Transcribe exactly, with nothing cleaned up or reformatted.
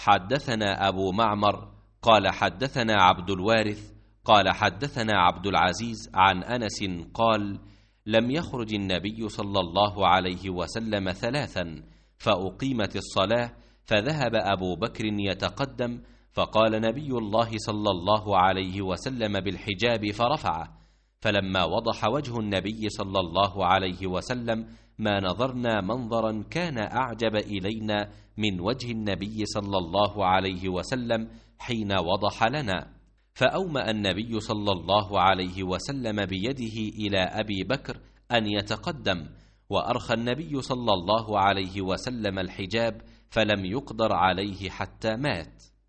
حدثنا أبو معمر قال حدثنا عبد الوارث قال حدثنا عبد العزيز عن أنس قال: لم يخرج النبي صلى الله عليه وسلم ثلاثا فأقيمت الصلاة فذهب أبو بكر يتقدم، فقال نبي الله صلى الله عليه وسلم بالحجاب فرفعه، فلما وضح وجه النبي صلى الله عليه وسلم ما نظرنا منظرا كان أعجب إلينا من وجه النبي صلى الله عليه وسلم حين وضح لنا، فأومأ النبي صلى الله عليه وسلم بيده إلى أبي بكر أن يتقدم، وأرخى النبي صلى الله عليه وسلم الحجاب فلم يقدر عليه حتى مات.